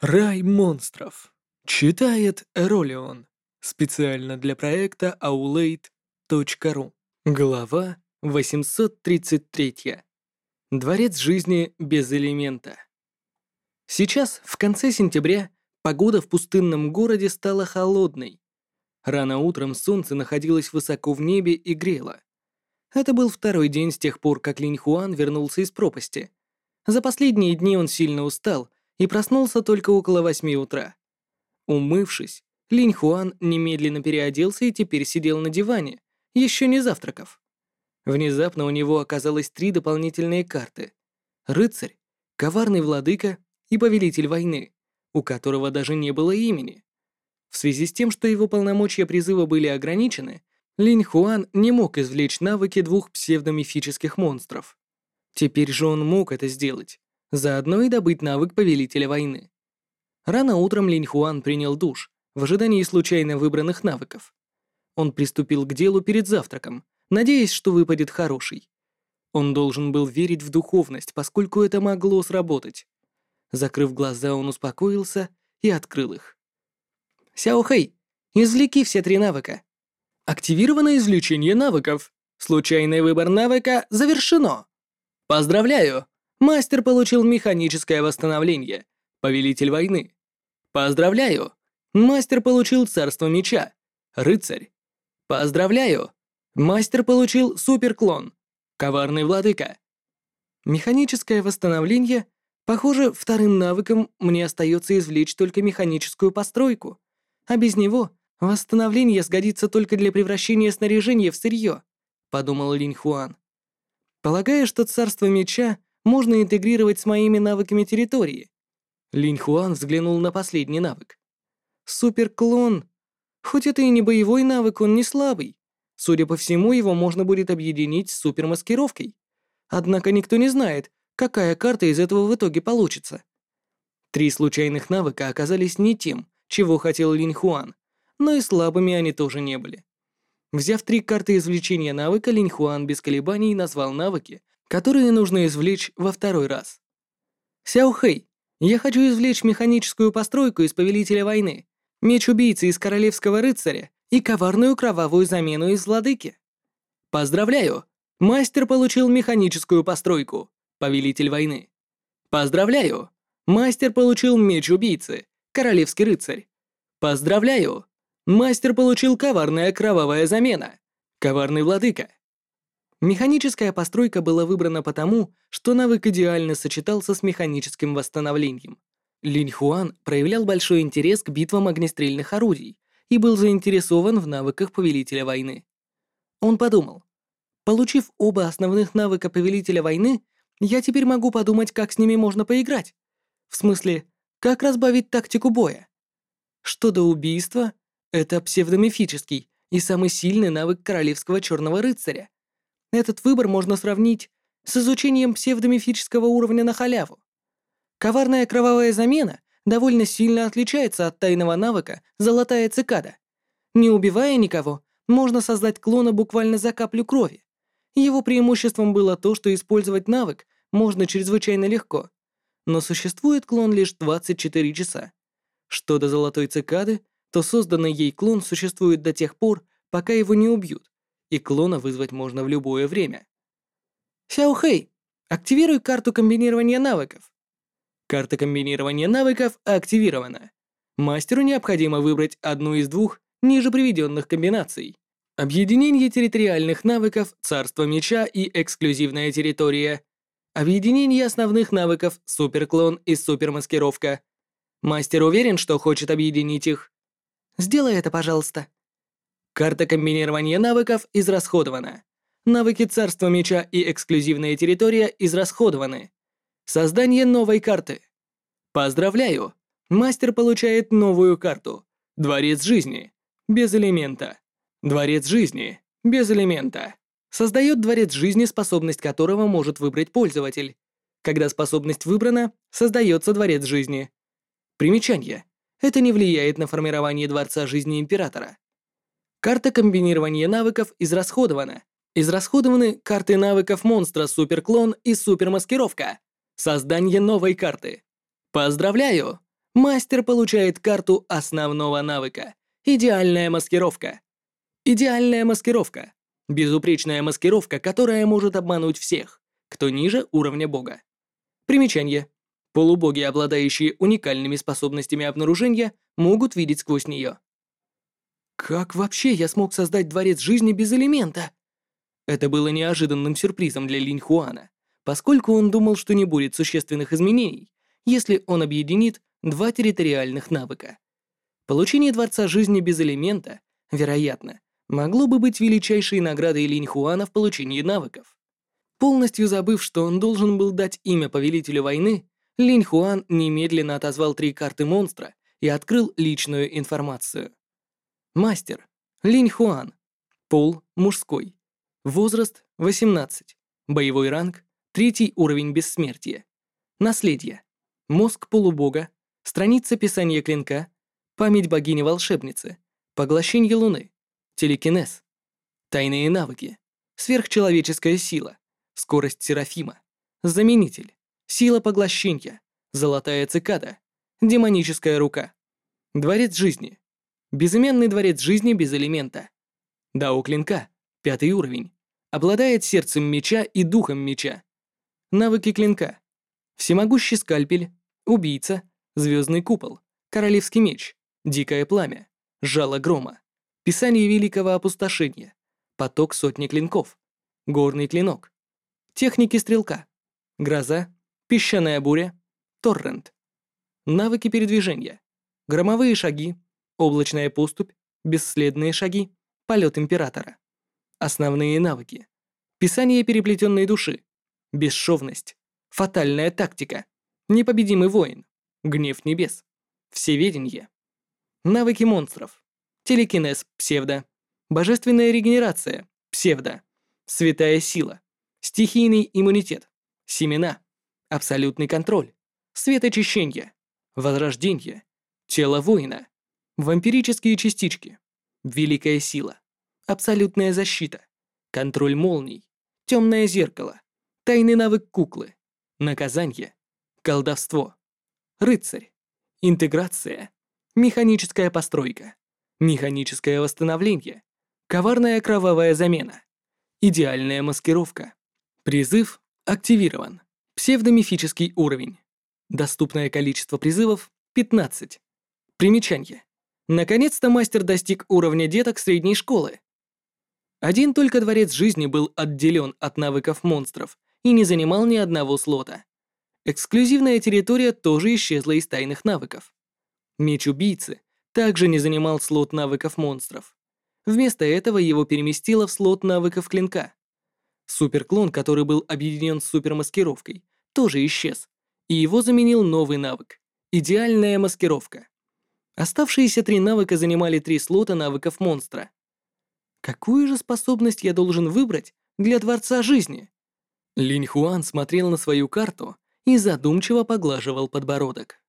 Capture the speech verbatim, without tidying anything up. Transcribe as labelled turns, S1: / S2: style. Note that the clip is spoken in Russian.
S1: Рай монстров. Читает Эролион. Специально для проекта аулейт точка ру. Глава восемьсот тридцать три. Дворец жизни без элемента. Сейчас, в конце сентября, погода в пустынном городе стала холодной. Рано утром солнце находилось высоко в небе и грело. Это был второй день с тех пор, как Линь Хуан вернулся из пропасти. За последние дни он сильно устал и проснулся только около восьми утра. Умывшись, Линь Хуан немедленно переоделся и теперь сидел на диване, еще не завтракав. Внезапно у него оказалось три дополнительные карты. Рыцарь, коварный владыка и повелитель войны, у которого даже не было имени. В связи с тем, что его полномочия призыва были ограничены, Линь Хуан не мог извлечь навыки двух псевдомифических монстров. Теперь же он мог это сделать, заодно и добыть навык повелителя войны. Рано утром Линь Хуан принял душ, в ожидании случайно выбранных навыков. Он приступил к делу перед завтраком, надеясь, что выпадет хороший. Он должен был верить в духовность, поскольку это могло сработать. Закрыв глаза, он успокоился и открыл их. «Сяо Хэй, извлеки все три навыка». «Активировано извлечение навыков. Случайный выбор навыка завершено. Поздравляю! Мастер получил механическое восстановление. Повелитель войны. Поздравляю! Мастер получил царство меча. Рыцарь. Поздравляю! Мастер получил суперклон. Коварный владыка». Механическое восстановление. Похоже, вторым навыком мне остается извлечь только механическую постройку, а без него восстановление сгодится только для превращения снаряжения в сырье, подумал Линь Хуан. Полагаю, что царство меча можно интегрировать с моими навыками территории. Линь Хуан взглянул на последний навык. Суперклон. Хоть это и не боевой навык, он не слабый. Судя по всему, его можно будет объединить с супермаскировкой. Однако никто не знает, какая карта из этого в итоге получится. Три случайных навыка оказались не тем, чего хотел Линь Хуан, но и слабыми они тоже не были. Взяв три карты извлечения навыка, Линь Хуан без колебаний назвал навыки, которые нужно извлечь во второй раз. «Сяо Хэй, я хочу извлечь механическую постройку из Повелителя войны, меч убийцы из Королевского рыцаря и коварную кровавую замену из Владыки. Поздравляю! Мастер получил механическую постройку, Повелитель войны. Поздравляю! Мастер получил меч убийцы, Королевский рыцарь. Поздравляю! Мастер получил коварная кровавая замена, Коварный владыка». Механическая постройка была выбрана потому, что навык идеально сочетался с механическим восстановлением. Линь Хуан проявлял большой интерес к битвам огнестрельных орудий и был заинтересован в навыках Повелителя войны. Он подумал, получив оба основных навыка Повелителя войны, я теперь могу подумать, как с ними можно поиграть. В смысле, как разбавить тактику боя. Что до убийства, это псевдомифический и самый сильный навык Королевского Черного Рыцаря. Этот выбор можно сравнить с изучением псевдомифического уровня на халяву. Коварная кровавая замена довольно сильно отличается от тайного навыка «Золотая цикада». Не убивая никого, можно создать клона буквально за каплю крови. Его преимуществом было то, что использовать навык можно чрезвычайно легко. Но существует клон лишь двадцать четыре часа. Что до Золотой цикады, то созданный ей клон существует до тех пор, пока его не убьют, и клона вызвать можно в любое время. «Сяо Хэй, активируй карту комбинирования навыков». Карта комбинирования навыков активирована. Мастеру необходимо выбрать одну из двух ниже приведенных комбинаций. Объединение территориальных навыков, царство меча и эксклюзивная территория. Объединение основных навыков, суперклон и супермаскировка. Мастер уверен, что хочет объединить их. Сделай это, пожалуйста. Карта комбинирования навыков израсходована. Навыки царства меча и эксклюзивная территория израсходованы. Создание новой карты. Поздравляю! Мастер получает новую карту. Дворец жизни. Без элемента. Дворец жизни. Без элемента. Создает дворец жизни, способность которого может выбрать пользователь. Когда способность выбрана, создается дворец жизни. Примечание. Это не влияет на формирование дворца жизни императора. Карта комбинирования навыков израсходована. Израсходованы карты навыков монстра суперклон и супермаскировка. Создание новой карты. Поздравляю! Мастер получает карту основного навыка. Идеальная маскировка. Идеальная маскировка. Безупречная маскировка, которая может обмануть всех, кто ниже уровня бога. Примечание. Полубоги, обладающие уникальными способностями обнаружения, могут видеть сквозь нее. Как вообще я смог создать дворец жизни без элемента? Это было неожиданным сюрпризом для Линь Хуана, поскольку он думал, что не будет существенных изменений, если он объединит два территориальных навыка. Получение Дворца Жизни без элемента, вероятно, могло бы быть величайшей наградой Линь Хуана в получении навыков. Полностью забыв, что он должен был дать имя Повелителю Войны, Линь Хуан немедленно отозвал три карты монстра и открыл личную информацию. Мастер. Линь Хуан. Пол – мужской. Возраст – восемнадцать. Боевой ранг – третий уровень бессмертия. Наследие. Мозг полубога. Страница писания клинка. Память богини-волшебницы. Поглощение луны. Телекинез. Тайные навыки. Сверхчеловеческая сила. Скорость Серафима. Заменитель. Сила поглощения. Золотая цикада. Демоническая рука. Дворец жизни. Безымянный дворец жизни без элемента. Дао клинка. Пятый уровень. Обладает сердцем меча и духом меча. Навыки клинка. Всемогущий скальпель. Убийца. Звездный купол. Королевский меч. Дикое пламя. Жало грома. Писание великого опустошения. Поток сотни клинков. Горный клинок. Техники стрелка. Гроза. Песчаная буря. Торрент. Навыки передвижения. Громовые шаги. Облачная поступь. Бесследные шаги. Полет императора. Основные навыки. Писание переплетенной души. Бесшовность. Фатальная тактика. Непобедимый воин. Гнев небес. Всеведенье. Навыки монстров. Телекинез псевдо. Божественная регенерация псевдо. Святая сила. Стихийный иммунитет. Семена. Абсолютный контроль. Светочищенье. Возрождение. Тело воина. Вампирические частички. Великая сила. Абсолютная защита. Контроль молний. Темное зеркало. Тайный навык куклы. Наказание. Колдовство. Рыцарь. Интеграция. Механическая постройка. Механическое восстановление. Коварная кровавая замена. Идеальная маскировка. Призыв активирован. Псевдомифический уровень. Доступное количество призывов – пятнадцать. Примечание. Наконец-то мастер достиг уровня деток средней школы. Один только дворец жизни был отделен от навыков монстров и не занимал ни одного слота. Эксклюзивная территория тоже исчезла из тайных навыков. Меч убийцы также не занимал слот навыков монстров. Вместо этого его переместило в слот навыков клинка. Суперклон, который был объединен с супермаскировкой, тоже исчез, и его заменил новый навык – идеальная маскировка. Оставшиеся три навыка занимали три слота навыков монстра. Какую же способность я должен выбрать для Дворца Жизни? Линь Хуан смотрел на свою карту и задумчиво поглаживал подбородок.